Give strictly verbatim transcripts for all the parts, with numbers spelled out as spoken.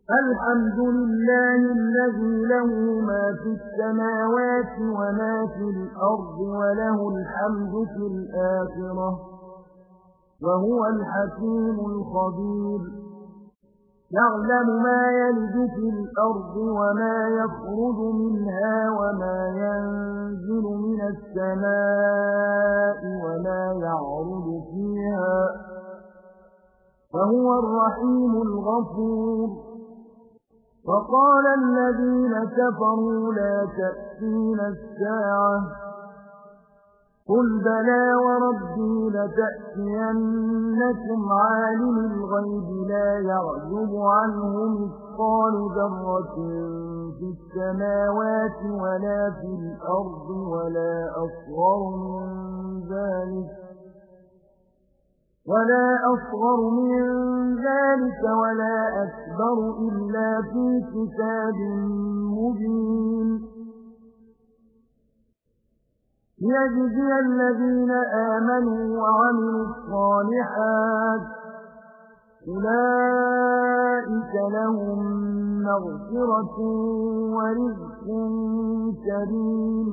الحمد لله الذي له ما في السماوات وما في الأرض وله الحمد في الآخرة وهو الحكيم الخبير يعلم ما يلج في الأرض وما يخرج منها وما ينزل من السماء وما يعرج فيها وهو الرحيم الغفور وقال الذين كفروا لا تأتينا الساعة قل بلى وربي لتأتينكم عالم الغيب لا يعزب عنه مثقال ذرة في السماوات ولا في الأرض ولا أصغر من ذلك ولا أصغر من ذلك ولا أكبر إلا في كتاب مبين ليجزي الذين آمنوا وعملوا الصالحات أولئك لهم مغفرة ورزق كريم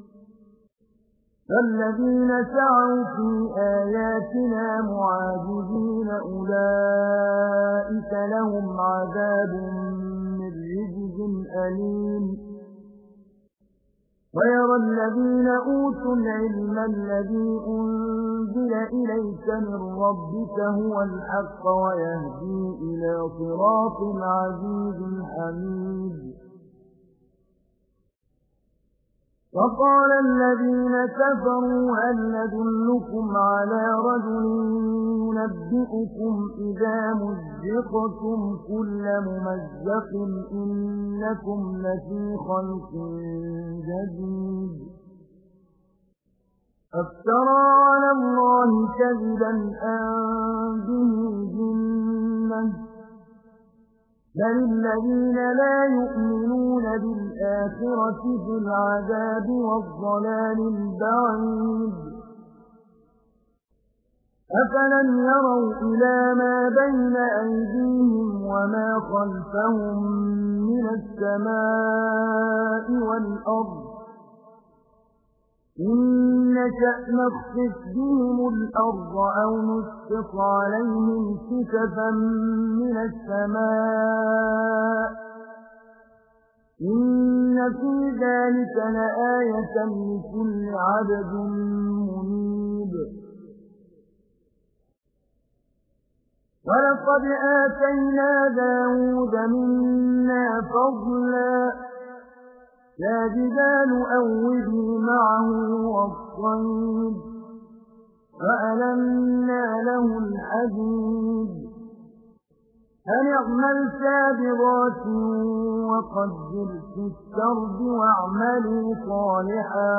فالذين سعوا في آياتنا معاجزين أولئك لهم عذاب من رجز أليم ويرى الذين أوتوا العلم الذي أنزل إليك من ربك هو الحق ويهدي إلى صراط عزيز حميد وقال الذين كفروا هل ندلكم على رجل ينبئكم إذا مزقتم كل ممزق إنكم لفي خلق جديد أفترى على الله كذبا أم به جنة بل الذين لا يؤمنون بالآخرة في العذاب والضلال البعيد أفلم يروا إلى ما بين أيديهم وما خلفهم من السماء والأرض إن نشأ نخسف بهم الأرض أو نسقط عليهم كسفا من السماء إن في ذلك لآية لكل عبد منيب ولقد آتينا داود منا فضلا يا جبال أوبي معه والصيد وألنا له الحديد أن اعمل سابغات وقدر في السرد واعملوا صالحا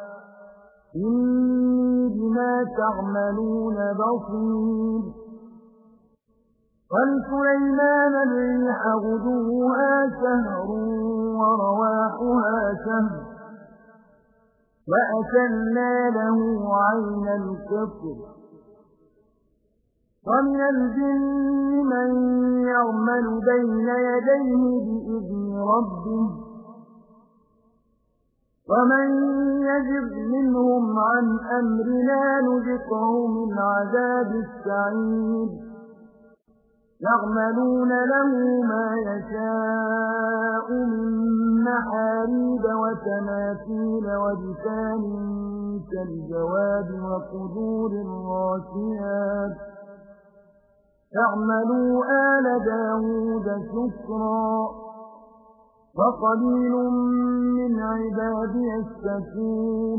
إني بما تعملون بصير ولسليمان الريح غدوها شهر ورواحها شهر وأسلنا له عين القطر ومن الجن من يعمل بين يديه بإذن ربه ومن يجر منهم عن أمرنا نذقه من عذاب السعير يعملون له ما يشاء من محاريب وتماثيل وجفان كالجواب وقدور الراسيات يعملوا آل داود شكرا وقليل من عبادي الشكور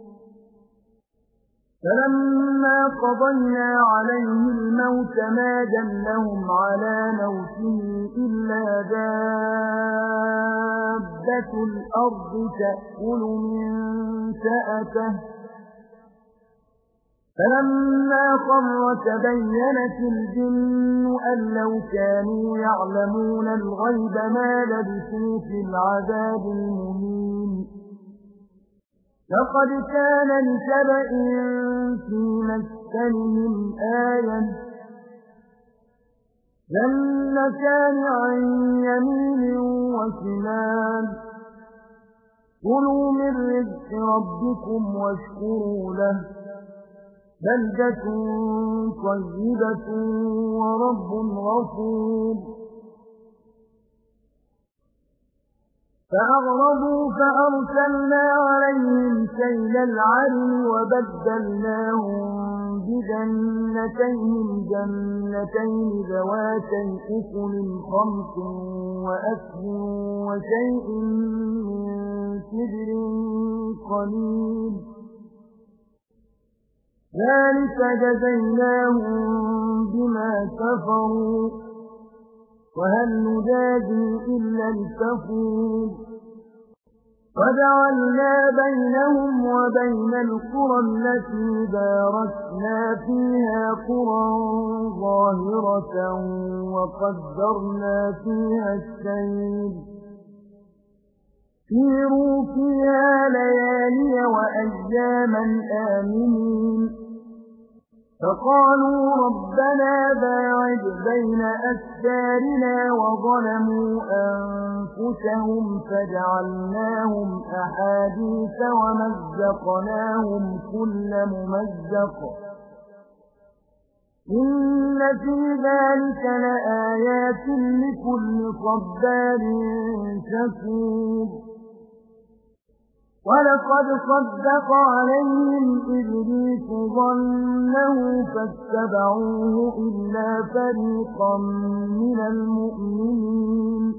فلما قضينا عليه الموت ما دلهم على موته إلا دابة الأرض تأكل من سأته فلما خر تبينت الجن أن لو كانوا يعلمون الغيب ما لبثوا في العذاب المهين لقد كان لسبإ في مسكنهم آية جنتان عن يمين وشمال كلوا من رزق ربكم واشكروا له بلدة طيبة ورب غفور فأغرضوا فأرسلنا عليهم سيل العرم وبدلناهم بجنتين جنتين ذواتي أكل خمس وأكل وشيء من سدر قليل ذلك جزيناهم بما كفروا وهل نجازي إلا الكفور وجعلنا بينهم وبين القرى التي باركنا فيها قرى ظاهرة وقدرنا فيها السير سيروا فيها ليالي وأياما آمنين فقالوا ربنا باعد بين أسفارنا وظلموا أنفسهم فجعلناهم أحاديث ومزقناهم كل ممزق إن في ذلك لآيات لكل صبار شكور ولقد صدق عليهم إبليس ظنه فاتبعوه إلا فريقا من المؤمنين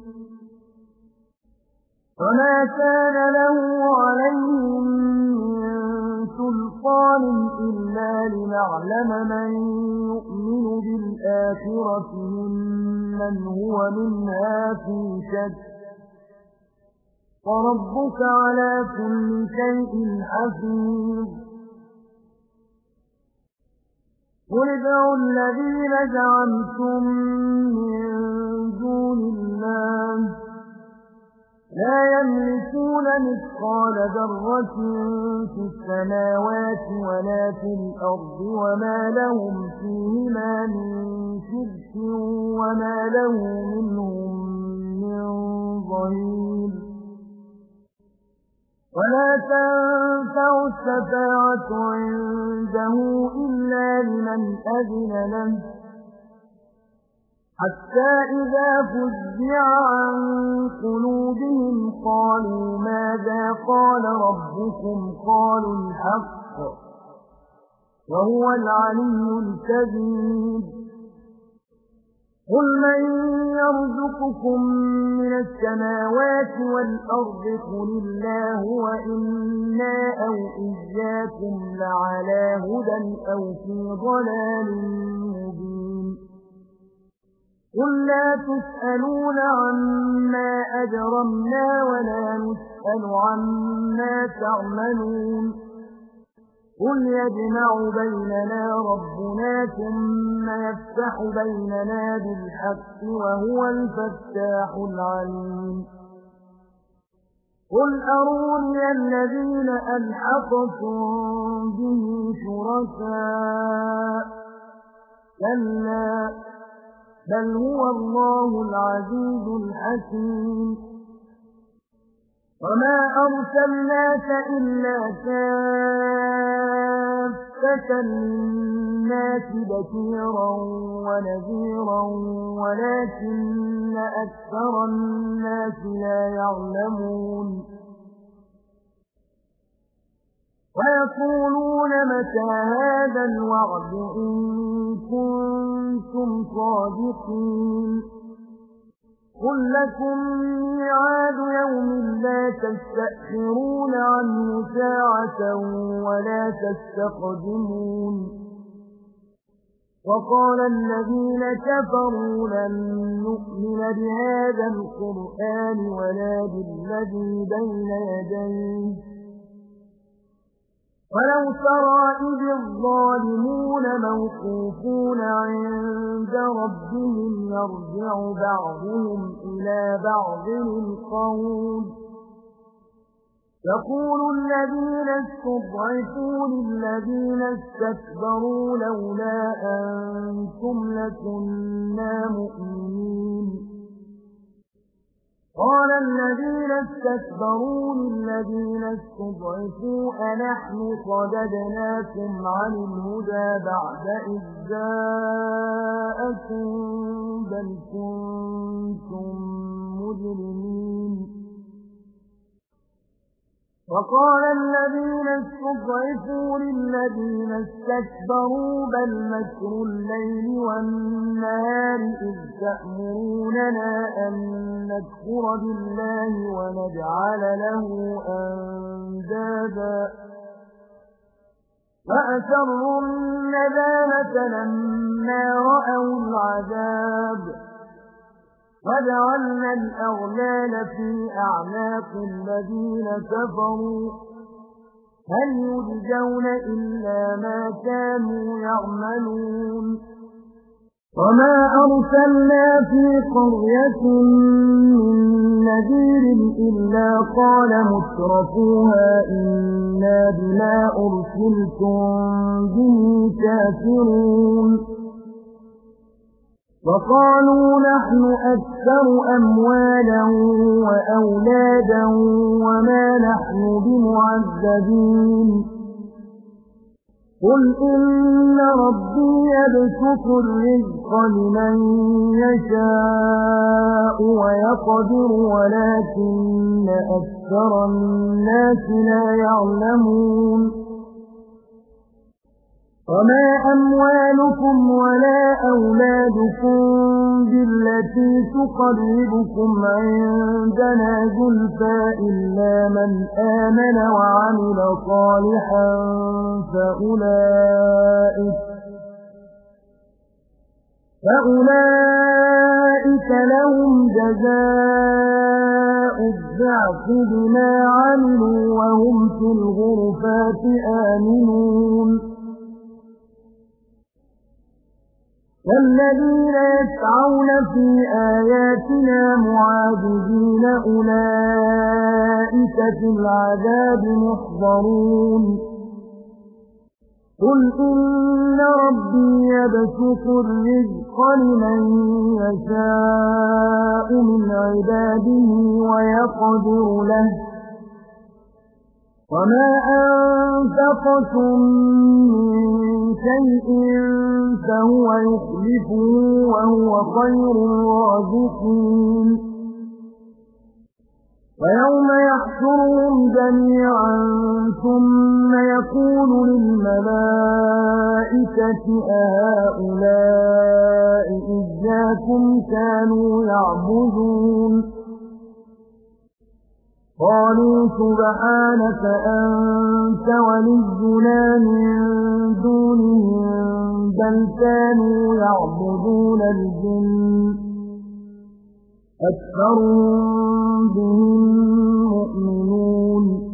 وما كان له عليهم من سلطان إلا لنعلم من يؤمن بالآخرة ممن هو منها في شك وربك على كل شيء حفيظ قل ادعوا الذين زعمتم من دون الله لا يملكون مثقال ذرة في السماوات ولا في الأرض وما لهم فيهما من شرك وما له منهم من ظهير ولا تنفع الشفاعة عنده إلا لمن أذن له حتى إذا فزع عن قلوبهم قالوا ماذا قال ربكم قالوا الحق وهو العلي الكبير قل من يرزقكم من السماوات والأرض قل الله وإنا أو إياكم لعلى هدى أو في ضلال مبين قل لا تسألون عما أجرمنا ولا نسأل عما تعملون قل يجمع بيننا ربنا ثم يفتح بيننا بالحق وهو الفتاح العليم قل أروني الذين ألحقتم به شركاء كلا بل هو الله العزيز الحكيم وما أرسلناك إلا كافة للناس بشيرا ونذيرا ولكن أكثر الناس لا يعلمون ويقولون متى هذا الوعد إن كنتم صادقين قل لكم ميعاد يوم لا تستأخرون عنه ساعة ولا تستقدمون وقال الذين كفروا لن نؤمن بهذا القرآن ولا بالذي بين يديه ولو ترى إذ الظالمون موقوفون عند ربهم يرجع بعضهم إلى بعض القول يقول الذين استضعفوا للذين استكبروا لولا أنتم لكنا مؤمنين قال الذين استكبروا للذين استضعفوا أنحن صددناكم عن الهدى بعد إذ جاءكم بل كنتم مجرمين وقال الذين استضعفوا للذين استكبروا بل مكر الليل والنهار إذ تأمروننا أن نكفر بالله ونجعل له أندادا فأسروا الندامة لما رأوا العذاب وجعلنا الأغلال في أعناق الذين كفروا هل يجزون إلا ما كانوا يعملون وما أرسلنا في قرية من نذير إلا قال مترفوها إنا بما أرسلتم به كافرون وقالوا نحن أكثر أموالا وأولادا وما نحن بمعذبين قل إن ربي يبسط الرزق لمن يشاء ويقدر ولكن أكثر الناس لا يعلمون وما أموالكم ولا أولادكم بالتي تقربكم عندنا زلفى إلا من آمن وعمل صالحا فأولئك, فأولئك لهم جزاء الضعف بما عملوا وهم في الغرفات آمنون والذين يسعون في آياتنا معاجزين أولئك في العذاب محضرون قل إن ربي يبسط الرزق لمن يشاء من عباده ويقدر له وما أنفقتم من شيء فهو يخلفه وهو خير الرازقين ويوم يحشرهم جميعا ثم يقول للملائكة أهؤلاء إياكم كانوا يعبدون قالوا سبحانك أنت ولينا من دونهم بل كانوا يعبدون الجن أكثرهم بهم مؤمنون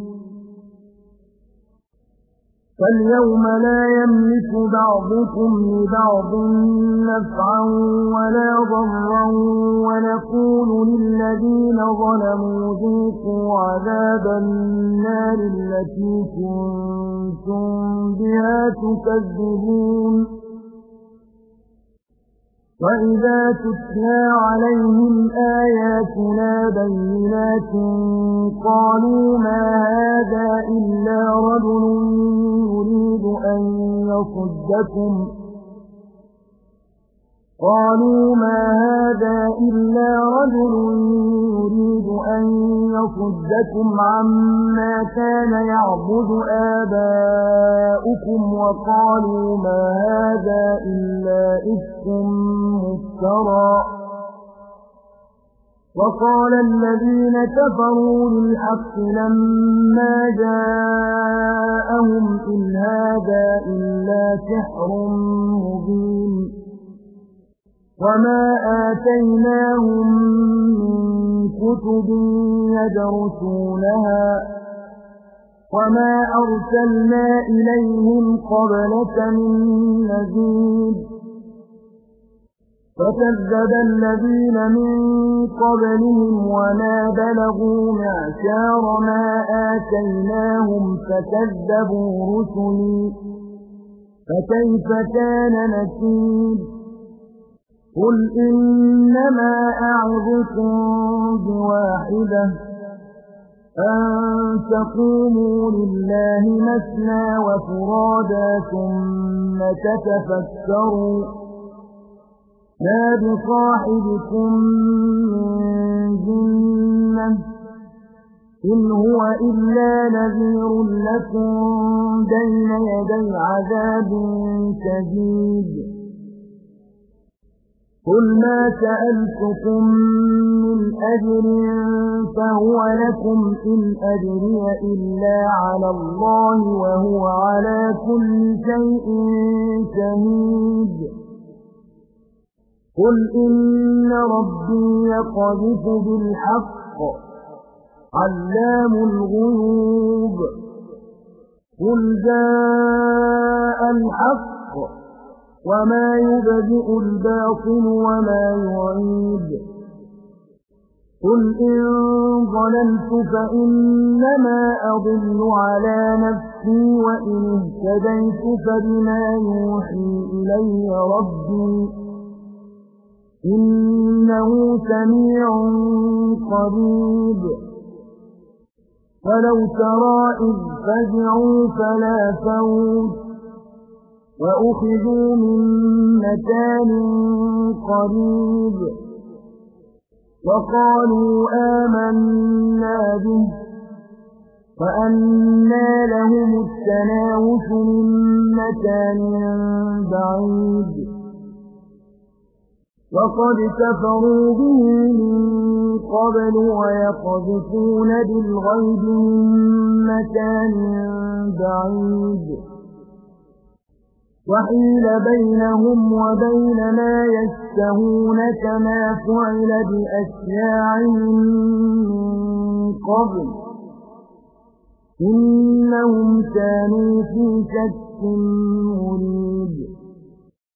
فاليوم لا يملك بعضكم لبعض نفعا ولا ضرا ونقول للذين ظلموا ذوقوا عذاب النار التي كنتم بها تكذبون وإذا تتلى عليهم آياتنا بينات قالوا ما هذا إلا رجل يريد أن يصدكم قالوا ما هذا إلا رجل يريد أن يصدكم عما كان يعبد آباؤكم وقالوا ما هذا إلا إفك مفترى وقال الذين كفروا للحق لما جاءهم إن هذا إلا سحر مبين وما آتيناهم من كتب يدرسونها وما أرسلنا إليهم قبلك من نذير فكذب الذين من قبلهم وما بلغوا معشار ما آتيناهم فكذبوا رسلي فكيف كان نكير قل إنما أعظكم بواحدة أن تقوموا لله مثنى وفرادا ثم تتفكروا ما بصاحبكم من جنة إن هو إلا نذير لكم بين يدي عذاب شديد قل ما سألتكم من أجر فهو لكم إن أجري إلا على الله وهو على كل شيء شهيد قل إن ربي يقذف بالحق علام الغيوب قل جاء الحق وما يبدئ الباطل وما يعيد قل إن ضللت فإنما أضل على نفسي وإن اهتديت فبما يوحي إلي ربي إنه سميع قريب ولو ترى إذ فزعوا فلا فوت وأخذوا من مكان قريب وقالوا آمنا به وأنى لهم التناوش من مكان بعيد وقد كفروا به من قبل ويقذفون بالغيب من مكان بعيد وحيل بينهم وبين ما يشتهون كما فعل بأشياعهم من قبل إنهم كانوا في شك مريب